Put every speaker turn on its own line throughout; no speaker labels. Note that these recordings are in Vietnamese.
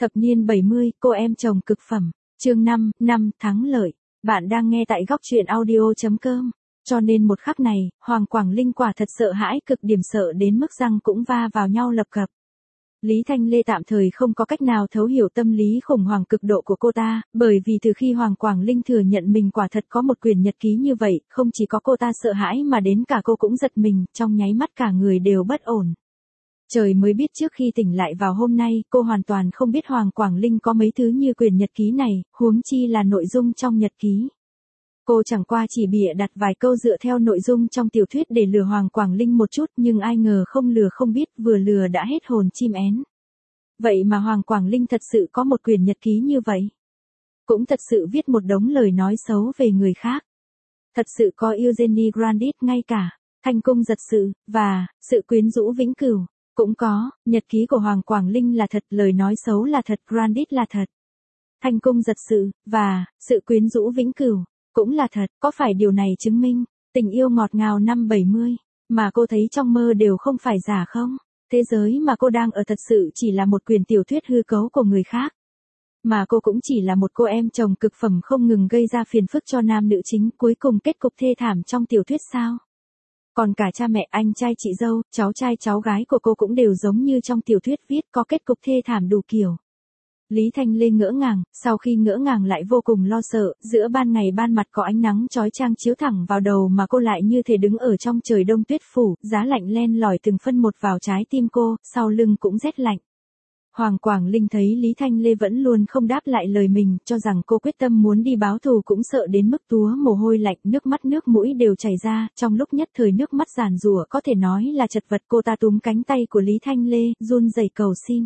Thập niên 70, cô em chồng cực phẩm. Chương 5, năm thắng lợi. Bạn đang nghe tại góc truyện audio.com. Cho nên một khắc này, Hoàng Quảng Linh quả thật sợ hãi cực điểm, sợ đến mức răng cũng va vào nhau lập cập. Lý Thanh Lê tạm thời không có cách nào thấu hiểu tâm lý khủng hoảng cực độ của cô ta, bởi vì từ khi Hoàng Quảng Linh thừa nhận mình quả thật có một quyển nhật ký như vậy, không chỉ có cô ta sợ hãi mà đến cả cô cũng giật mình, trong nháy mắt cả người đều bất ổn. Trời mới biết trước khi tỉnh lại vào hôm nay, cô hoàn toàn không biết Hoàng Quảng Linh có mấy thứ như quyển nhật ký này, huống chi là nội dung trong nhật ký. Cô chẳng qua chỉ bịa đặt vài câu dựa theo nội dung trong tiểu thuyết để lừa Hoàng Quảng Linh một chút, nhưng ai ngờ không lừa không biết, vừa lừa đã hết hồn chim én. Vậy mà Hoàng Quảng Linh thật sự có một quyển nhật ký như vậy. Cũng thật sự viết một đống lời nói xấu về người khác. Thật sự có Eugenie Grandit, ngay cả Thanh Cung Giật Sự, và Sự Quyến Rũ Vĩnh Cửu. Cũng có, nhật ký của Hoàng Quảng Linh là thật, lời nói xấu là thật, Grandit là thật. Thanh Cung Giật Sự, và Sự Quyến Rũ Vĩnh Cửu, cũng là thật. Có phải điều này chứng minh tình yêu ngọt ngào năm 70 mà cô thấy trong mơ đều không phải giả không? Thế giới mà cô đang ở thật sự chỉ là một quyển tiểu thuyết hư cấu của người khác. Mà cô cũng chỉ là một cô em chồng cực phẩm không ngừng gây ra phiền phức cho nam nữ chính, cuối cùng kết cục thê thảm trong tiểu thuyết sao? Còn cả cha mẹ, anh trai chị dâu, cháu trai cháu gái của cô cũng đều giống như trong tiểu thuyết viết, có kết cục thê thảm đủ kiểu. Lý Thanh Lê ngỡ ngàng, sau khi ngỡ ngàng lại vô cùng lo sợ, giữa ban ngày ban mặt có ánh nắng chói chang chiếu thẳng vào đầu mà cô lại như thể đứng ở trong trời đông tuyết phủ, giá lạnh len lỏi từng phân một vào trái tim cô, sau lưng cũng rét lạnh. Hoàng Quảng Linh thấy Lý Thanh Lê vẫn luôn không đáp lại lời mình, cho rằng cô quyết tâm muốn đi báo thù, cũng sợ đến mức túa mồ hôi lạnh, nước mắt nước mũi đều chảy ra, trong lúc nhất thời nước mắt giàn giụa có thể nói là chật vật. Cô ta túm cánh tay của Lý Thanh Lê, run rẩy cầu xin.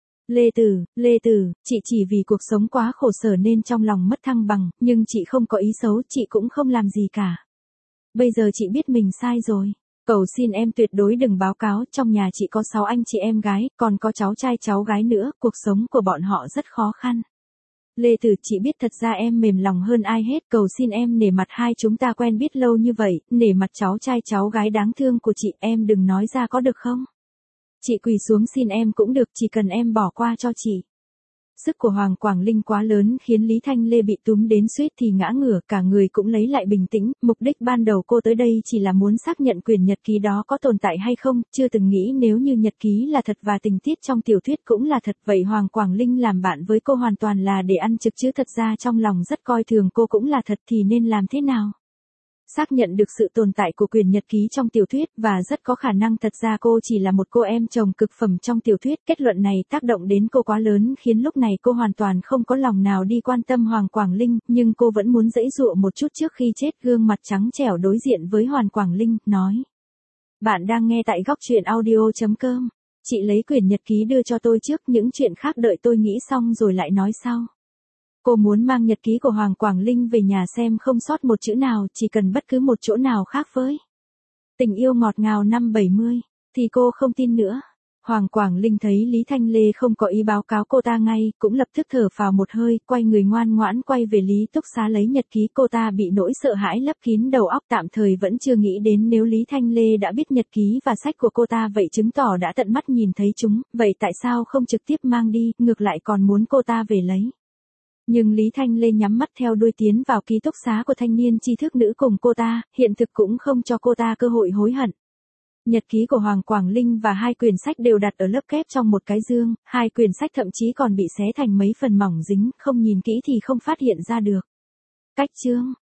Lê Tử, chị chỉ vì cuộc sống quá khổ sở nên trong lòng mất thăng bằng, nhưng chị không có ý xấu, chị cũng không làm gì cả. Bây giờ chị biết mình sai rồi. Cầu xin em tuyệt đối đừng báo cáo, trong nhà chị có 6 anh chị em gái, còn có cháu trai cháu gái nữa, cuộc sống của bọn họ rất khó khăn. Lê Tử, chị biết thật ra em mềm lòng hơn ai hết, cầu xin em nể mặt hai chúng ta quen biết lâu như vậy, nể mặt cháu trai cháu gái đáng thương của chị, em đừng nói ra có được không? Chị quỳ xuống xin em cũng được, chỉ cần em bỏ qua cho chị. Sức của Hoàng Quảng Linh quá lớn khiến Lý Thanh Lê bị túm đến suýt thì ngã ngửa, cả người cũng lấy lại bình tĩnh. Mục đích ban đầu cô tới đây chỉ là muốn xác nhận quyển nhật ký đó có tồn tại hay không, chưa từng nghĩ nếu như nhật ký là thật và tình tiết trong tiểu thuyết cũng là thật, vậy Hoàng Quảng Linh làm bạn với cô hoàn toàn là để ăn trực chứ thật ra trong lòng rất coi thường cô cũng là thật, thì nên làm thế nào? Xác nhận được sự tồn tại của quyển nhật ký trong tiểu thuyết, và rất có khả năng thật ra cô chỉ là một cô em chồng cực phẩm trong tiểu thuyết. Kết luận này tác động đến cô quá lớn khiến lúc này cô hoàn toàn không có lòng nào đi quan tâm Hoàng Quảng Linh, nhưng cô vẫn muốn giãy giụa một chút trước khi chết. Gương mặt trắng trẻo đối diện với Hoàng Quảng Linh, nói. Bạn đang nghe tại góc truyện audio.com. Chị lấy quyển nhật ký đưa cho tôi trước, những chuyện khác đợi tôi nghĩ xong rồi lại nói sau. Cô muốn mang nhật ký của Hoàng Quảng Linh về nhà xem không sót một chữ nào, chỉ cần bất cứ một chỗ nào khác với tình yêu ngọt ngào năm 70, thì cô không tin nữa. Hoàng Quảng Linh thấy Lý Thanh Lê không có ý báo cáo cô ta ngay, cũng lập tức thở phào một hơi, quay người ngoan ngoãn quay về Lý Túc Xá lấy nhật ký. Cô ta bị nỗi sợ hãi lấp kín đầu óc, tạm thời vẫn chưa nghĩ đến nếu Lý Thanh Lê đã biết nhật ký và sách của cô ta vậy chứng tỏ đã tận mắt nhìn thấy chúng, vậy tại sao không trực tiếp mang đi, ngược lại còn muốn cô ta về lấy. Nhưng Lý Thanh Lê nhắm mắt theo đuôi tiến vào ký túc xá của thanh niên tri thức nữ cùng cô ta, hiện thực cũng không cho cô ta cơ hội hối hận. Nhật ký của Hoàng Quảng Linh và 2 quyển sách đều đặt ở lớp kép trong một cái dương, 2 quyển sách thậm chí còn bị xé thành mấy phần mỏng dính, không nhìn kỹ thì không phát hiện ra được. Cách chương